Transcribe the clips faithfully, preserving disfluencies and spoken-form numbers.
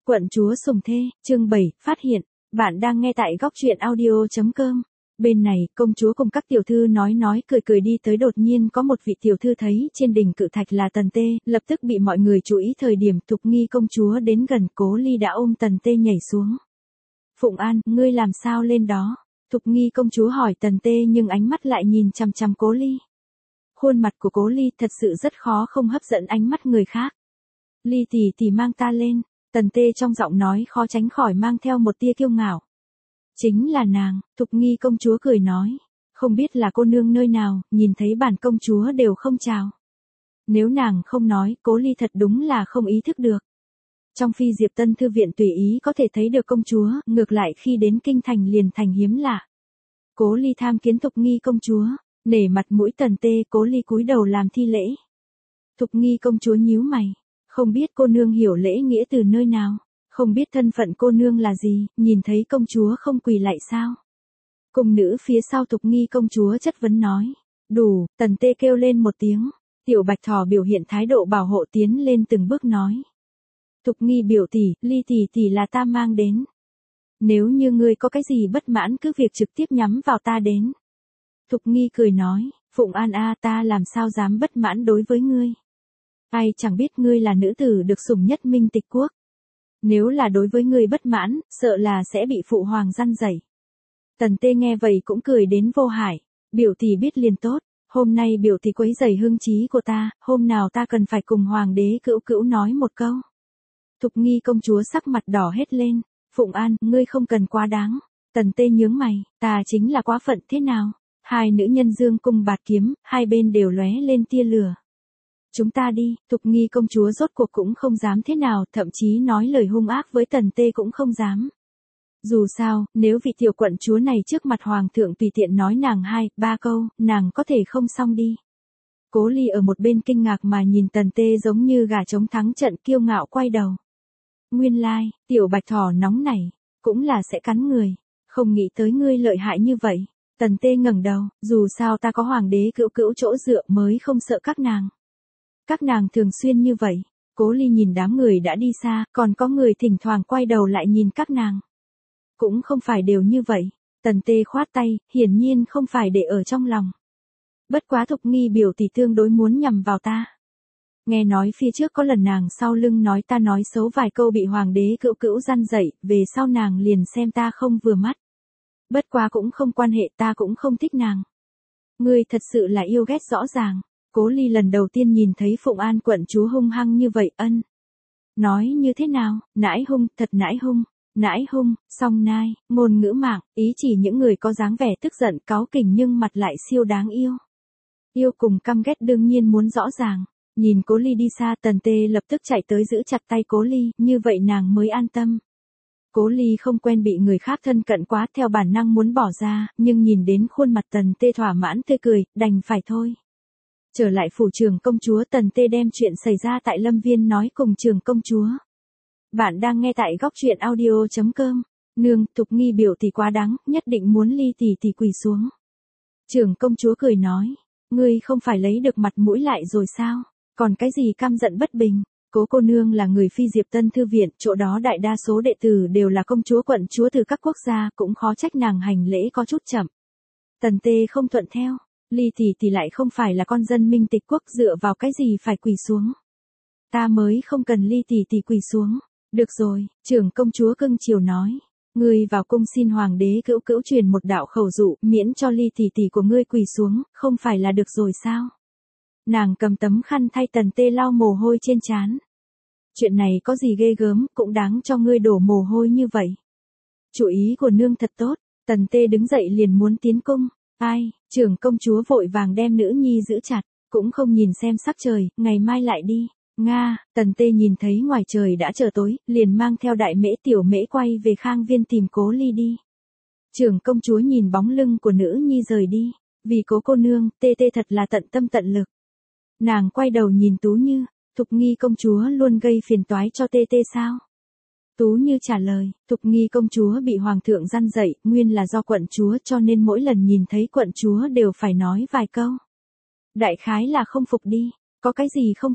Quận chúa sủng thê, chương bảy, phát hiện, bạn đang nghe tại góc truyện audio.com. Bên này, công chúa cùng các tiểu thư nói nói cười cười đi tới, đột nhiên có một vị tiểu thư thấy trên đỉnh cự thạch là Tần Tê, lập tức bị mọi người chú ý. Thời điểm Thục Nghi công chúa đến gần, Cố Ly đã ôm Tần Tê nhảy xuống. Phụng An, ngươi làm sao lên đó? Thục Nghi công chúa hỏi Tần Tê, nhưng ánh mắt lại nhìn chằm chằm Cố Ly. Khuôn mặt của Cố Ly thật sự rất khó không hấp dẫn ánh mắt người khác. Ly tỷ tỷ mang ta lên. Tần Tê trong giọng nói khó tránh khỏi mang theo một tia kiêu ngạo. Chính là nàng, Thục Nghi công chúa cười nói. Không biết là cô nương nơi nào, nhìn thấy bản công chúa đều không chào. Nếu nàng không nói, Cố Ly thật đúng là không ý thức được. Trong Phi Diệp Tân Thư Viện tùy ý có thể thấy được công chúa, ngược lại khi đến kinh thành liền thành hiếm lạ. Cố Ly tham kiến Thục Nghi công chúa, nể mặt mũi Tần Tê, Cố Ly cúi đầu làm thi lễ. Thục Nghi công chúa nhíu mày. Không biết cô nương hiểu lễ nghĩa từ nơi nào, không biết thân phận cô nương là gì, nhìn thấy công chúa không quỳ lạy sao? Cung nữ phía sau Thục Nghi công chúa chất vấn nói. Đủ, Tần Tê kêu lên một tiếng. Tiểu Bạch Thỏ biểu hiện thái độ bảo hộ tiến lên từng bước nói. Thục Nghi biểu tỷ, Ly tỷ tỷ là ta mang đến. Nếu như ngươi có cái gì bất mãn cứ việc trực tiếp nhắm vào ta đến. Thục Nghi cười nói, Phụng An a, ta làm sao dám bất mãn đối với ngươi. Ai chẳng biết ngươi là nữ tử được sủng nhất Minh Tịch quốc. Nếu là đối với ngươi bất mãn, sợ là sẽ bị phụ hoàng răn dạy. Tần Tê nghe vậy cũng cười đến vô hại. Biểu tỷ biết liền tốt, hôm nay biểu tỷ quấy rầy hưng trí của ta, hôm nào ta cần phải cùng hoàng đế cữu cữu nói một câu. Thục Nghi công chúa sắc mặt đỏ hết lên. Phụng An, ngươi không cần quá đáng. Tần Tê nhướng mày, ta chính là quá phận thế nào? Hai nữ nhân dương cung bạt kiếm, hai bên đều lóe lên tia lửa. Chúng ta đi, Thục Nghi công chúa rốt cuộc cũng không dám thế nào, thậm chí nói lời hung ác với Tần Tê cũng không dám. Dù sao, nếu vị tiểu quận chúa này trước mặt hoàng thượng tùy tiện nói nàng hai, ba câu, nàng có thể không xong đi. Cố Ly ở một bên kinh ngạc mà nhìn Tần Tê giống như gà trống thắng trận, kiêu ngạo quay đầu. Nguyên lai, like, tiểu Bạch Thỏ nóng nảy, cũng là sẽ cắn người, không nghĩ tới ngươi lợi hại như vậy. Tần Tê ngẩng đầu, dù sao ta có hoàng đế cữu cữu chỗ dựa mới không sợ các nàng. Các nàng thường xuyên như vậy. Cố Ly nhìn đám người đã đi xa, còn có người thỉnh thoảng quay đầu lại nhìn các nàng. Cũng không phải đều như vậy. Tần Tê khoát tay, hiển nhiên không phải để ở trong lòng. Bất quá Thục Nghi biểu tỷ tương đối muốn nhằm vào ta. Nghe nói phía trước có lần nàng sau lưng nói ta nói xấu vài câu bị hoàng đế cữu cữu răn dạy, về sau nàng liền xem ta không vừa mắt. Bất quá cũng không quan hệ, ta cũng không thích nàng. Ngươi thật sự là yêu ghét rõ ràng. Cố Ly lần đầu tiên nhìn thấy Phụng An quận chúa hung hăng như vậy, ân. Nói như thế nào, nãi hung, thật nãi hung, nãi hung, song nai, ngôn ngữ mạng, ý chỉ những người có dáng vẻ tức giận cáu kỉnh nhưng mặt lại siêu đáng yêu. Yêu cùng căm ghét đương nhiên muốn rõ ràng. Nhìn Cố Ly đi xa, Tần Tê lập tức chạy tới giữ chặt tay Cố Ly, như vậy nàng mới an tâm. Cố Ly không quen bị người khác thân cận quá, theo bản năng muốn bỏ ra, nhưng nhìn đến khuôn mặt Tần Tê thỏa mãn tươi cười, đành phải thôi. Trở lại phủ trưởng công chúa, Tần Tê đem chuyện xảy ra tại Lâm Viên nói cùng trưởng công chúa. Bạn đang nghe tại góc truyện audio.com. Nương, Thục Nghi biểu tỷ quá đáng, nhất định muốn Ly tỷ tỷ quỳ xuống. Trưởng công chúa cười nói, ngươi không phải lấy được mặt mũi lại rồi sao? Còn cái gì căm giận bất bình? Cố cô nương là người Phi Diệp Tân Thư Viện, chỗ đó đại đa số đệ tử đều là công chúa quận chúa từ các quốc gia, cũng khó trách nàng hành lễ có chút chậm. Tần Tê không thuận theo. Ly tỷ tỷ lại không phải là con dân Minh Tịch quốc, dựa vào cái gì phải quỳ xuống. Ta mới không cần Ly tỷ tỷ quỳ xuống. Được rồi, trưởng công chúa cưng chiều nói. Ngươi vào cung xin hoàng đế cữu cữu truyền một đạo khẩu dụ, miễn cho Ly tỷ tỷ của ngươi quỳ xuống, không phải là được rồi sao? Nàng cầm tấm khăn thay Tần Tê lau mồ hôi trên trán. Chuyện này có gì ghê gớm, cũng đáng cho ngươi đổ mồ hôi như vậy. Chủ ý của nương thật tốt. Tần Tê đứng dậy liền muốn tiến cung. Ai, trưởng công chúa vội vàng đem nữ nhi giữ chặt, cũng không nhìn xem sắc trời, ngày mai lại đi. Nga, Tần Tê nhìn thấy ngoài trời đã trở tối, liền mang theo đại mễ tiểu mễ quay về Khang Viên tìm Cố Ly đi. Trưởng công chúa nhìn bóng lưng của nữ nhi rời đi, vì Cố cô nương, Tê Tê thật là tận tâm tận lực. Nàng quay đầu nhìn Tú Như, Thục Nghi công chúa luôn gây phiền toái cho Tê Tê sao? Tú Như trả lời, Thục Nghi công chúa bị hoàng thượng răn dạy, nguyên là do quận chúa, cho nên mỗi lần nhìn thấy quận chúa đều phải nói vài câu. Đại khái là không phục đi, có cái gì không phục,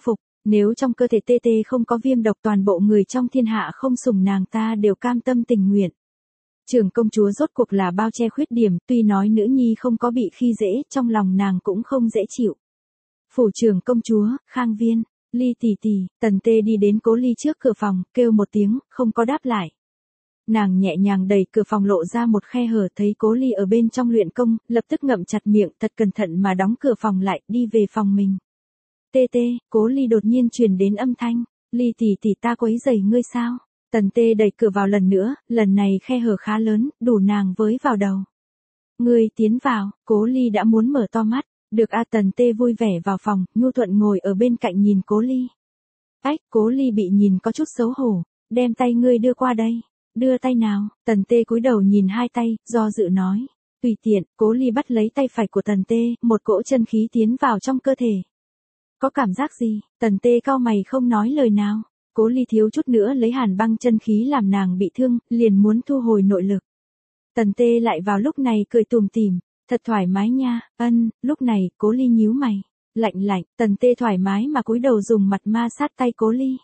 Nếu trong cơ thể tê tê không có viêm độc, toàn bộ người trong thiên hạ không sủng nàng ta đều cam tâm tình nguyện. Trưởng công chúa rốt cuộc là bao che khuyết điểm, tuy nói nữ nhi không có bị khi dễ, trong lòng nàng cũng không dễ chịu. Phủ trưởng công chúa, Khang Viên, Ly tỷ tỷ, Tần Tê đi đến Cố Ly trước cửa phòng, kêu một tiếng, không có đáp lại. Nàng nhẹ nhàng đẩy cửa phòng lộ ra một khe hở, thấy Cố Ly ở bên trong luyện công, lập tức ngậm chặt miệng, thật cẩn thận mà đóng cửa phòng lại, đi về phòng mình. Tê Tê, Cố Ly đột nhiên truyền đến âm thanh, Ly tỷ tỷ, ta quấy rầy ngươi sao? Tần Tê đẩy cửa vào lần nữa, lần này khe hở khá lớn, đủ nàng với vào đầu. Ngươi tiến vào, Cố Ly đã muốn mở to mắt. Được a. Tần Tê vui vẻ vào phòng, nhu thuận ngồi ở bên cạnh nhìn Cố Ly. Ách, Cố Ly bị nhìn có chút xấu hổ, đem tay ngươi đưa qua đây. Đưa tay nào? Tần Tê cúi đầu nhìn hai tay, do dự nói. Tùy tiện. Cố Ly bắt lấy tay phải của Tần Tê, một cỗ chân khí tiến vào trong cơ thể. Có cảm giác gì? Tần Tê cau mày không nói lời nào. Cố Ly thiếu chút nữa lấy hàn băng chân khí làm nàng bị thương, liền muốn thu hồi nội lực. Tần Tê lại vào lúc này cười tủm tỉm. Thật thoải mái nha. Ân. Lúc này, Cố Ly nhíu mày. Lạnh lạnh. Tần Tê thoải mái mà cúi đầu dùng mặt ma sát tay Cố Ly.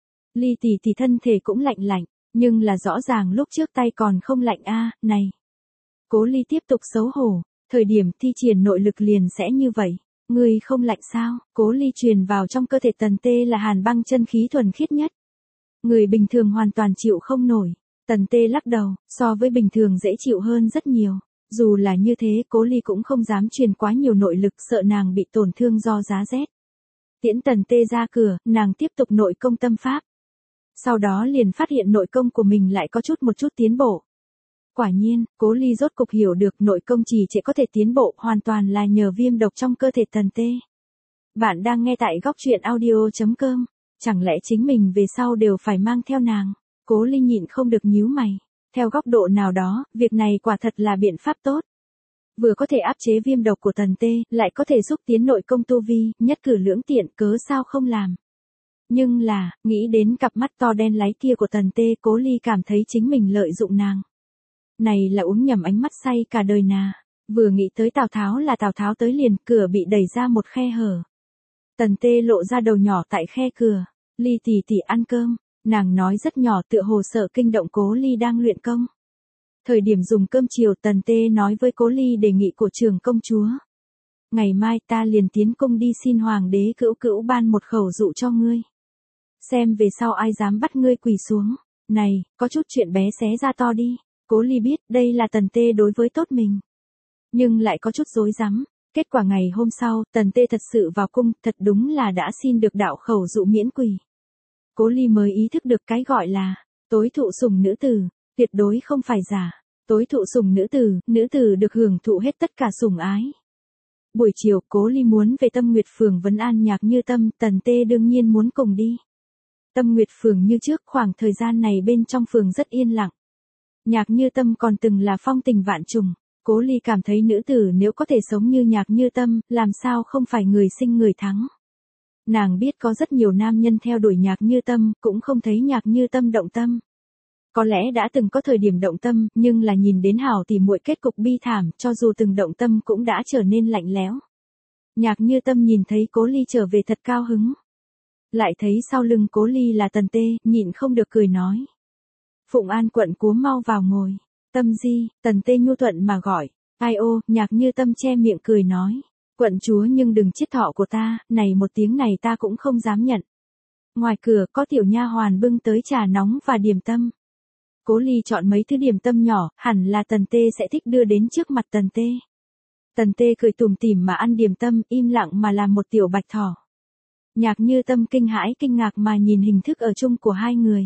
Ly tỷ tỷ thân thể cũng lạnh lạnh, nhưng là rõ ràng lúc trước tay còn không lạnh a. Này. Cố Ly tiếp tục xấu hổ, thời điểm thi triển nội lực liền sẽ như vậy. Ngươi không lạnh sao? Cố Ly truyền vào trong cơ thể Tần Tê là hàn băng chân khí thuần khiết nhất. Người bình thường hoàn toàn chịu không nổi. Tần Tê lắc đầu, so với bình thường dễ chịu hơn rất nhiều. Dù là như thế, Cố Ly cũng không dám truyền quá nhiều nội lực, sợ nàng bị tổn thương do giá rét. Tiễn Tần Tê ra cửa, nàng tiếp tục nội công tâm pháp. Sau đó liền phát hiện nội công của mình lại có chút một chút tiến bộ. Quả nhiên, Cố Ly rốt cục hiểu được nội công trì trệ có thể tiến bộ hoàn toàn là nhờ viêm độc trong cơ thể Tần Tê. Bạn đang nghe tại góc truyện audio chấm com. Chẳng lẽ chính mình về sau đều phải mang theo nàng? Cố Ly nhịn không được nhíu mày. Theo góc độ nào đó, việc này quả thật là biện pháp tốt. Vừa có thể áp chế viêm độc của Tần Tê, lại có thể xúc tiến nội công tu vi, nhất cử lưỡng tiện, cớ sao không làm. Nhưng là, nghĩ đến cặp mắt to đen láy kia của Tần Tê, Cố Ly cảm thấy chính mình lợi dụng nàng. Này là uống nhầm ánh mắt say cả đời nà. Vừa nghĩ tới Tào Tháo là Tào Tháo tới liền, cửa bị đẩy ra một khe hở. Tần Tê lộ ra đầu nhỏ tại khe cửa. Ly tỷ tỷ ăn cơm. Nàng nói rất nhỏ, tựa hồ sợ kinh động Cố Ly đang luyện công. Thời điểm dùng cơm chiều, Tần Tê nói với Cố Ly đề nghị của trưởng công chúa. Ngày mai ta liền tiến cung đi xin hoàng đế cữu cữu ban một khẩu dụ cho ngươi. Xem về sau ai dám bắt ngươi quỳ xuống. Này, có chút chuyện bé xé ra to đi. Cố Ly biết đây là Tần Tê đối với tốt mình. Nhưng lại có chút rối rắm. Kết quả ngày hôm sau, Tần Tê thật sự vào cung, thật đúng là đã xin được đạo khẩu dụ miễn quỳ. Cố Ly mới ý thức được cái gọi là tối thụ sủng nữ tử, tuyệt đối không phải giả. Tối thụ sủng nữ tử, nữ tử được hưởng thụ hết tất cả sủng ái. Buổi chiều, Cố Ly muốn về Tâm Nguyệt Phường vấn an Nhạc Như Tâm, Tần Tê đương nhiên muốn cùng đi. Tâm Nguyệt Phường như trước, khoảng thời gian này bên trong phường rất yên lặng. Nhạc Như Tâm còn từng là phong tình vạn trùng. Cố Ly cảm thấy nữ tử nếu có thể sống như Nhạc Như Tâm, làm sao không phải người sinh người thắng. Nàng biết có rất nhiều nam nhân theo đuổi Nhạc Như Tâm, cũng không thấy Nhạc Như Tâm động tâm. Có lẽ đã từng có thời điểm động tâm, nhưng là nhìn đến hảo tỉ muội kết cục bi thảm, cho dù từng động tâm cũng đã trở nên lạnh lẽo. Nhạc Như Tâm nhìn thấy Cố Ly trở về thật cao hứng. Lại thấy sau lưng Cố Ly là Tần Tê, nhịn không được cười nói. Phụng An quận chúa mau vào ngồi. Tâm Di, Tần Tê nhu thuận mà gọi. Ai ô, Nhạc Như Tâm che miệng cười nói. Quận chúa nhưng đừng chiết thọ của ta, này một tiếng này ta cũng không dám nhận. Ngoài cửa có tiểu nha hoàn bưng tới trà nóng và điểm tâm. Cố Ly chọn mấy thứ điểm tâm nhỏ, hẳn là Tần Tê sẽ thích đưa đến trước mặt Tần Tê. Tần Tê cười tủm tỉm mà ăn điểm tâm, im lặng mà làm một tiểu bạch thỏ. Nhạc Như Tâm kinh hãi kinh ngạc mà nhìn hình thức ở chung của hai người.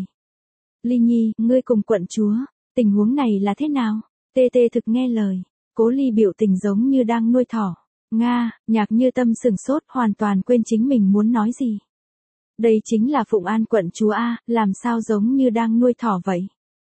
Ly Nhi, ngươi cùng quận chúa, tình huống này là thế nào? Tê Tê thực nghe lời. Cố Ly biểu tình giống như đang nuôi thỏ. Nga, Nhạc Như Tâm sừng sốt, hoàn toàn quên chính mình muốn nói gì. Đây chính là Phụng An quận chúa A, làm sao giống như đang nuôi thỏ vậy?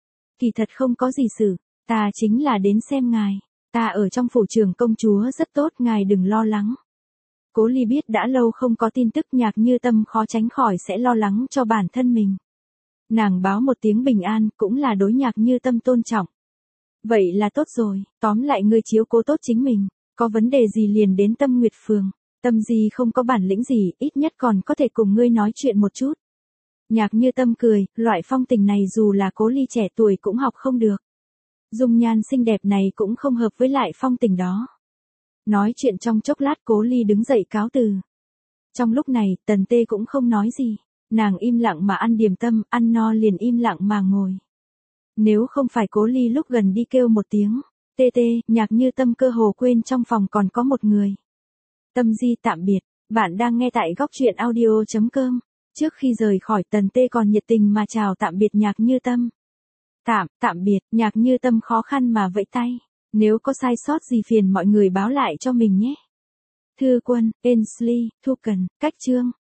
Kỳ thật không có gì sự, ta chính là đến xem ngài. Ta ở trong phủ trưởng công chúa rất tốt, ngài đừng lo lắng. Cố Ly biết đã lâu không có tin tức, Nhạc Như Tâm khó tránh khỏi sẽ lo lắng cho bản thân mình. Nàng báo một tiếng bình an, cũng là đối Nhạc Như Tâm tôn trọng. Vậy là tốt rồi, tóm lại ngươi chiếu cố tốt chính mình, có vấn đề gì liền đến Tâm Nguyệt Phường. Tâm Di không có bản lĩnh gì, ít nhất còn có thể cùng ngươi nói chuyện một chút. Nhạc Như Tâm cười, loại phong tình này dù là Cố Ly trẻ tuổi cũng học không được. Dung nhan xinh đẹp này cũng không hợp với lại phong tình đó. Nói chuyện trong chốc lát Cố Ly đứng dậy cáo từ. Trong lúc này, Tần Tê cũng không nói gì. Nàng im lặng mà ăn điểm tâm, ăn no liền im lặng mà ngồi. Nếu không phải Cố Ly lúc gần đi kêu một tiếng, tê tê, Nhạc Như Tâm cơ hồ quên trong phòng còn có một người. Tâm Di tạm biệt, bạn đang nghe tại góc truyện audio.com. Trước khi rời khỏi Tần Tê còn nhiệt tình mà chào tạm biệt Nhạc Như Tâm. Tạm, tạm biệt, Nhạc Như Tâm khó khăn mà vẫy tay. Nếu có sai sót gì phiền mọi người báo lại cho mình nhé. Thư Quân, Ainsley, Thu Cần, Cách Chương.